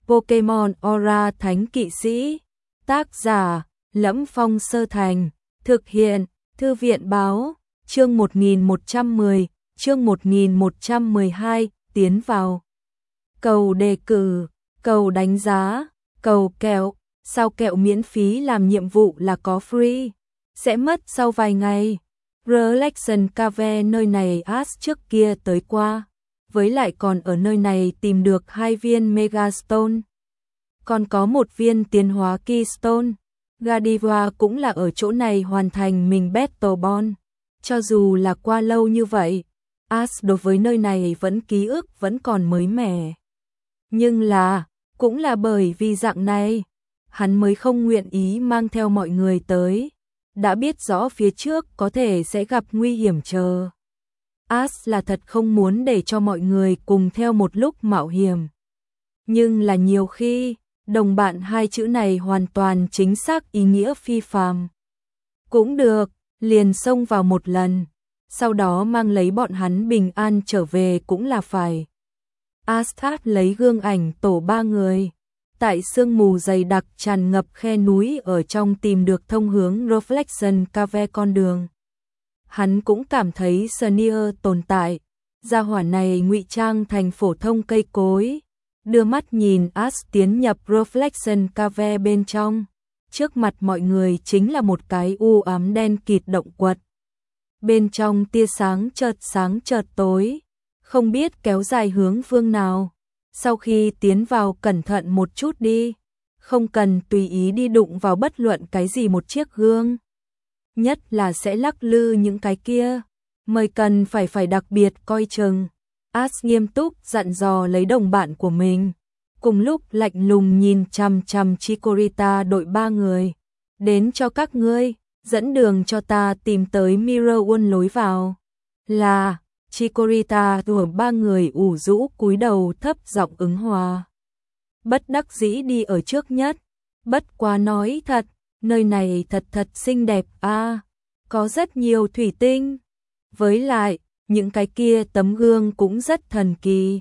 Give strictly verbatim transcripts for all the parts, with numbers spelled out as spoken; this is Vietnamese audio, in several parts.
Pokemon Aura Thánh Kỵ Sĩ. Tác giả: Lẫm Phong Sơ Thành. Thực hiện: Thư viện báo. Chương một nghìn một trăm mười, chương một nghìn một trăm mười hai, tiến vào. Cầu đề cử, cầu đánh giá, cầu kẹo. Sao kẹo miễn phí làm nhiệm vụ là có free? Sẽ mất sau vài ngày. Reflection Cave, nơi này Ash trước kia tới qua. Với lại còn ở nơi này tìm được hai viên Megastone. Còn có một viên tiến hóa Keystone. Godiva cũng là ở chỗ này hoàn thành mình Battle Bond. Cho dù là qua lâu như vậy, Ash đối với nơi này vẫn ký ức vẫn còn mới mẻ. Nhưng là, cũng là bởi vì dạng này, hắn mới không nguyện ý mang theo mọi người tới. Đã biết rõ phía trước có thể sẽ gặp nguy hiểm chờ. Ash là thật không muốn để cho mọi người cùng theo một lúc mạo hiểm. Nhưng là nhiều khi, đồng bạn hai chữ này hoàn toàn chính xác ý nghĩa phi phàm. Cũng được, liền xông vào một lần, sau đó mang lấy bọn hắn bình an trở về cũng là phải. Astat lấy gương ảnh tổ ba người, tại sương mù dày đặc tràn ngập khe núi ở trong tìm được thông hướng Reflection Cave con đường. Hắn cũng cảm thấy Sneer tồn tại, gia hỏa này ngụy trang thành phổ thông cây cối, đưa mắt nhìn Ash tiến nhập Reflection Cave bên trong. Trước mặt mọi người chính là một cái u ám đen kịt động quật. Bên trong tia sáng chợt sáng chợt tối, không biết kéo dài hướng phương nào. Sau khi tiến vào cẩn thận một chút đi, không cần tùy ý đi đụng vào bất luận cái gì một chiếc gương. Nhất là sẽ lắc lư những cái kia, mời cần phải phải đặc biệt coi chừng. Ash nghiêm túc dặn dò lấy đồng bạn của mình. Cùng lúc lạnh lùng nhìn chằm chằm Chikorita đội ba người. Đến cho các ngươi, dẫn đường cho ta tìm tới Mirror World lối vào. Là, Chikorita của ba người ủ rũ cúi đầu thấp giọng ứng hòa. Bất đắc dĩ đi ở trước nhất. Bất quá nói thật, nơi này thật thật xinh đẹp a, à, có rất nhiều thủy tinh. Với lại, những cái kia tấm gương cũng rất thần kỳ.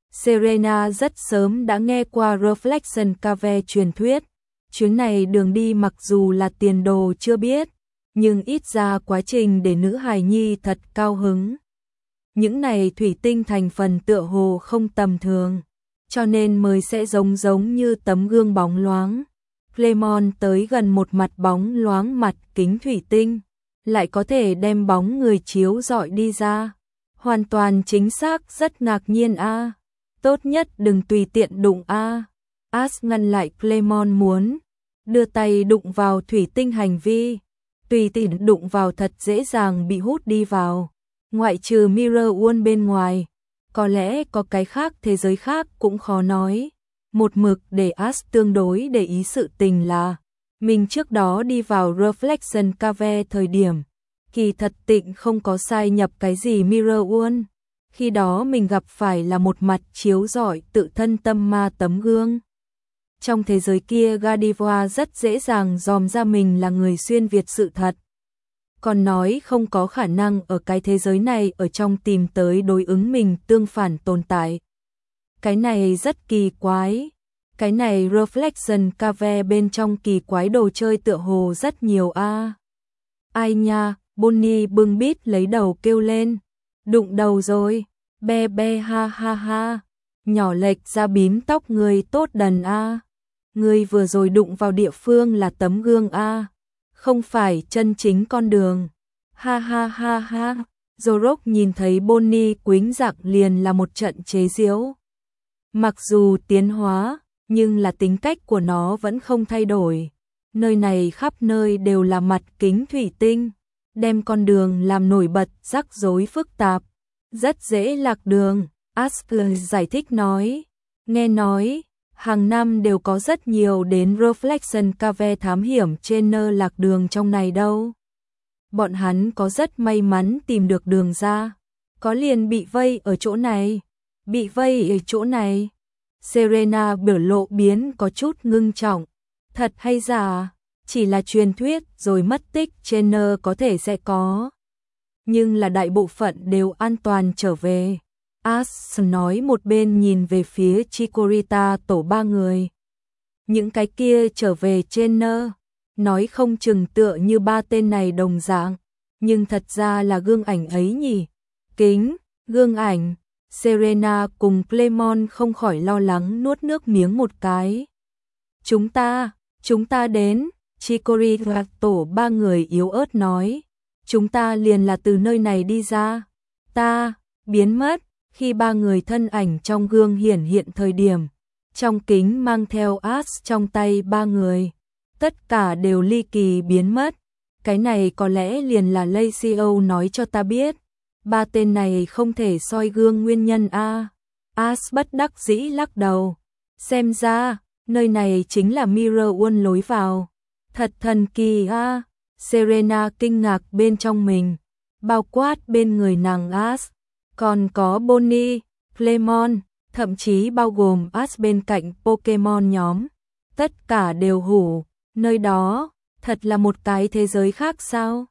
Serena rất sớm đã nghe qua Reflection Cave truyền thuyết. Chuyến này đường đi mặc dù là tiền đồ chưa biết, nhưng ít ra quá trình để nữ hài nhi thật cao hứng. Những này thủy tinh thành phần tựa hồ không tầm thường, cho nên mới sẽ giống giống như tấm gương bóng loáng. Clemon tới gần một mặt bóng loáng mặt kính thủy tinh, lại có thể đem bóng người chiếu rọi đi ra. Hoàn toàn chính xác, rất ngạc nhiên a. À. Tốt nhất đừng tùy tiện đụng a. À. Ash ngăn lại Clemon muốn đưa tay đụng vào thủy tinh hành vi. Tùy tiện đụng vào thật dễ dàng bị hút đi vào. Ngoại trừ Mirror World bên ngoài, có lẽ có cái khác thế giới khác cũng khó nói. Một mực để Ash tương đối để ý sự tình là mình trước đó đi vào Reflection Cave thời điểm, kỳ thật tịnh không có sai nhập cái gì Mirror World. Khi đó mình gặp phải là một mặt chiếu rọi tự thân tâm ma tấm gương. Trong thế giới kia Godiva rất dễ dàng dòm ra mình là người xuyên Việt sự thật. Còn nói không có khả năng ở cái thế giới này ở trong tìm tới đối ứng mình tương phản tồn tại. Cái này rất kỳ quái. Cái này Reflection Cave bên trong kỳ quái đồ chơi tựa hồ rất nhiều a. À. Ai nha, Bonnie bưng bít lấy đầu kêu lên. Đụng đầu rồi, be be ha ha ha. Nhỏ lệch ra bím tóc người tốt đần a. À. Người vừa rồi đụng vào địa phương là tấm gương a. À. Không phải chân chính con đường. Ha ha ha ha. Zorok nhìn thấy Bonnie quĩnh dạng liền là một trận chế giễu. Mặc dù tiến hóa, nhưng là tính cách của nó vẫn không thay đổi. Nơi này khắp nơi đều là mặt kính thủy tinh, đem con đường làm nổi bật rắc rối phức tạp, rất dễ lạc đường. Asker giải thích nói, nghe nói, hàng năm đều có rất nhiều đến Reflection Cave thám hiểm trên nơ lạc đường trong này đâu. Bọn hắn có rất may mắn tìm được đường ra, có liền bị vây ở chỗ này, bị vây ở chỗ này. Serena biểu lộ biến có chút ngưng trọng. Thật hay giả, chỉ là truyền thuyết rồi mất tích trên nơ có thể sẽ có. Nhưng là đại bộ phận đều an toàn trở về. As nói một bên nhìn về phía Chikorita tổ ba người. Những cái kia trở về trainer, nói không chừng tựa như ba tên này đồng dạng, nhưng thật ra là gương ảnh ấy nhỉ. Kính, gương ảnh, Serena cùng Clemon không khỏi lo lắng nuốt nước miếng một cái. Chúng ta, chúng ta đến, Chikorita tổ ba người yếu ớt nói. Chúng ta liền là từ nơi này đi ra. Ta, biến mất, khi ba người thân ảnh trong gương hiển hiện thời điểm. Trong kính mang theo As trong tay ba người. Tất cả đều ly kỳ biến mất. Cái này có lẽ liền là Lacio nói cho ta biết. Ba tên này không thể soi gương nguyên nhân a. As bất đắc dĩ lắc đầu. Xem ra, nơi này chính là Mirror World lối vào. Thật thần kỳ a. Serena kinh ngạc bên trong mình. Bao quát bên người nàng As. Còn có Bonnie, Clemon, thậm chí bao gồm As bên cạnh Pokemon nhóm. Tất cả đều hủ. Nơi đó, thật là một cái thế giới khác sao?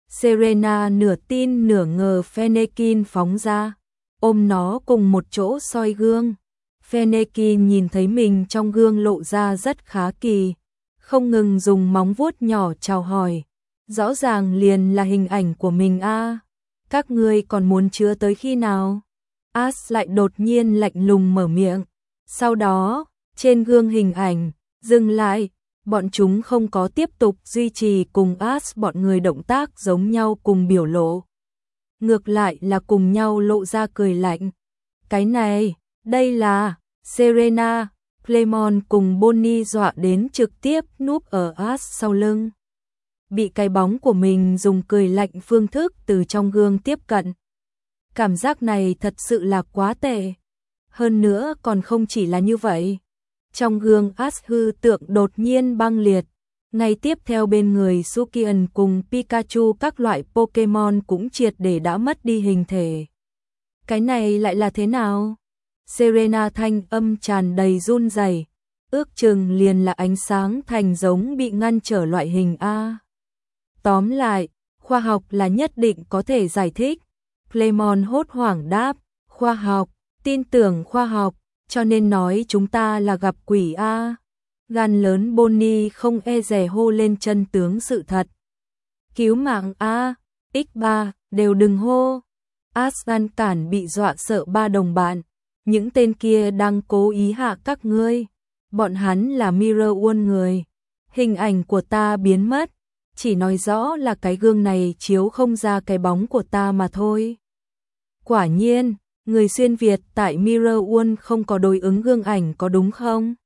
Serena nửa tin nửa ngờ Fennekin phóng ra, ôm nó cùng một chỗ soi gương. Fennekin nhìn thấy mình trong gương lộ ra rất khá kỳ, không ngừng dùng móng vuốt nhỏ chào hỏi. Rõ ràng liền là hình ảnh của mình a. À. Các ngươi còn muốn chứa tới khi nào? As lại đột nhiên lạnh lùng mở miệng. Sau đó, trên gương hình ảnh, dừng lại. Bọn chúng không có tiếp tục duy trì cùng As bọn người động tác giống nhau cùng biểu lộ. Ngược lại là cùng nhau lộ ra cười lạnh. Cái này, đây là Serena, Clemon cùng Bonnie dọa đến trực tiếp núp ở As sau lưng. Bị cái bóng của mình dùng cười lạnh phương thức từ trong gương tiếp cận. Cảm giác này thật sự là quá tệ. Hơn nữa còn không chỉ là như vậy. Trong gương As hư tượng đột nhiên băng liệt, ngay tiếp theo bên người Sukian cùng Pikachu các loại Pokemon cũng triệt để đã mất đi hình thể. Cái này lại là thế nào? Serena thanh âm tràn đầy run rẩy, ước chừng liền là ánh sáng thành giống bị ngăn trở loại hình A. Tóm lại, khoa học là nhất định có thể giải thích. Clemon hốt hoảng đáp, khoa học, tin tưởng khoa học. Cho nên nói chúng ta là gặp quỷ a. Gan lớn Bonnie không e dè hô lên chân tướng sự thật. Cứu mạng a, ích ba, đều đừng hô. As ngăn cản bị dọa sợ ba đồng bạn. Những tên kia đang cố ý hạ các ngươi. Bọn hắn là Mirror World người. Hình ảnh của ta biến mất. Chỉ nói rõ là cái gương này chiếu không ra cái bóng của ta mà thôi. Quả nhiên. Người xuyên Việt tại Mirror World không có đối ứng gương ảnh có đúng không?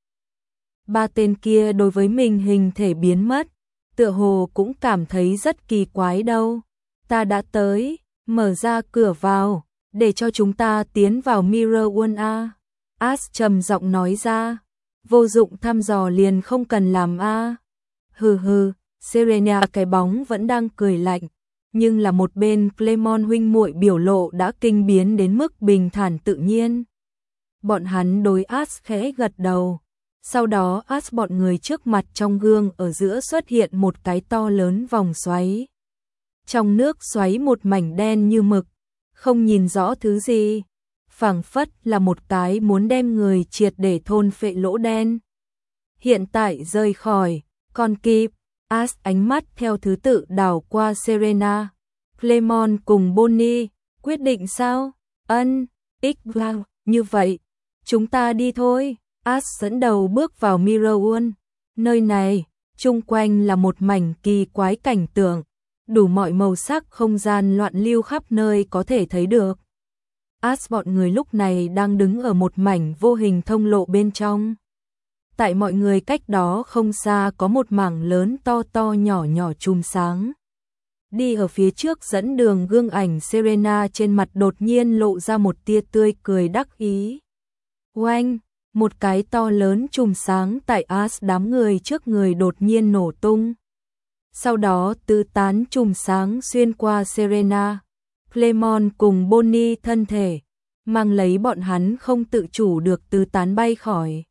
Ba tên kia đối với mình hình thể biến mất, tựa hồ cũng cảm thấy rất kỳ quái đâu. Ta đã tới, mở ra cửa vào, để cho chúng ta tiến vào Mirror World a. As trầm giọng nói ra, vô dụng thăm dò liền không cần làm a. Hừ hừ, Serena cái bóng vẫn đang cười lạnh. Nhưng là một bên Clemon huynh muội biểu lộ đã kinh biến đến mức bình thản tự nhiên. Bọn hắn đối As khẽ gật đầu. Sau đó As bọn người trước mặt trong gương ở giữa xuất hiện một cái to lớn vòng xoáy. Trong nước xoáy một mảnh đen như mực, không nhìn rõ thứ gì. Phảng phất là một cái muốn đem người triệt để thôn phệ lỗ đen. Hiện tại rời khỏi, còn kịp. As ánh mắt theo thứ tự đảo qua Serena, Clemon cùng Bonnie, quyết định sao? Ân, ích vang, như vậy, chúng ta đi thôi. As dẫn đầu bước vào Mirror World. Nơi này, chung quanh là một mảnh kỳ quái cảnh tượng, đủ mọi màu sắc không gian loạn lưu khắp nơi có thể thấy được. As bọn người lúc này đang đứng ở một mảnh vô hình thông lộ bên trong. Tại mọi người cách đó không xa có một mảng lớn to to nhỏ nhỏ chùm sáng. Đi ở phía trước dẫn đường gương ảnh Serena trên mặt đột nhiên lộ ra một tia tươi cười đắc ý. Oanh, một cái to lớn chùm sáng tại As đám người trước người đột nhiên nổ tung. Sau đó tứ tán chùm sáng xuyên qua Serena, Clemon cùng Bonnie thân thể, mang lấy bọn hắn không tự chủ được tứ tán bay khỏi.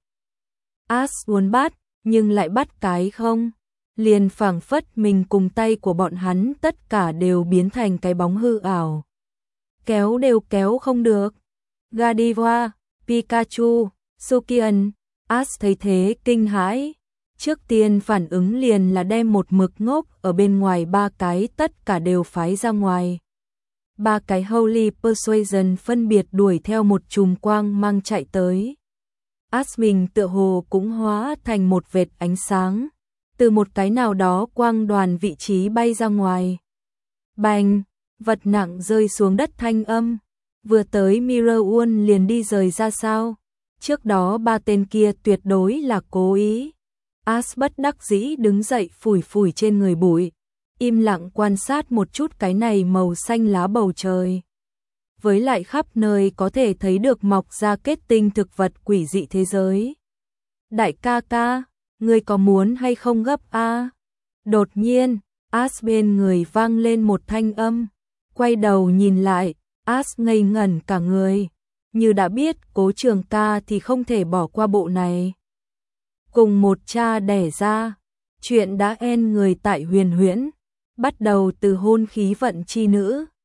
As muốn bắt, nhưng lại bắt cái không. Liền phảng phất mình cùng tay của bọn hắn tất cả đều biến thành cái bóng hư ảo. Kéo đều kéo không được. Gardevoir, Pikachu, Sukian. Ash thấy thế kinh hãi. Trước tiên phản ứng liền là đem một mực ngốc ở bên ngoài ba cái tất cả đều phái ra ngoài. Ba cái Holy Persuasion phân biệt đuổi theo một chùm quang mang chạy tới. Ash mình tựa hồ cũng hóa thành một vệt ánh sáng, từ một cái nào đó quang đoàn vị trí bay ra ngoài. Bành, vật nặng rơi xuống đất thanh âm, vừa tới Mirror liền đi rời ra sao? Trước đó ba tên kia tuyệt đối là cố ý. Ash bất đắc dĩ đứng dậy phủi phủi trên người bụi, im lặng quan sát một chút cái này màu xanh lá bầu trời. Với lại khắp nơi có thể thấy được mọc ra kết tinh thực vật quỷ dị thế giới. Đại ca ca, ngươi có muốn hay không gấp a? Đột nhiên, Ash bên người vang lên một thanh âm, quay đầu nhìn lại, Ash ngây ngẩn cả người, như đã biết Cố Trường ca thì không thể bỏ qua bộ này. Cùng một cha đẻ ra, chuyện đã en người tại Huyền Huyễn, bắt đầu từ hôn khí vận chi nữ.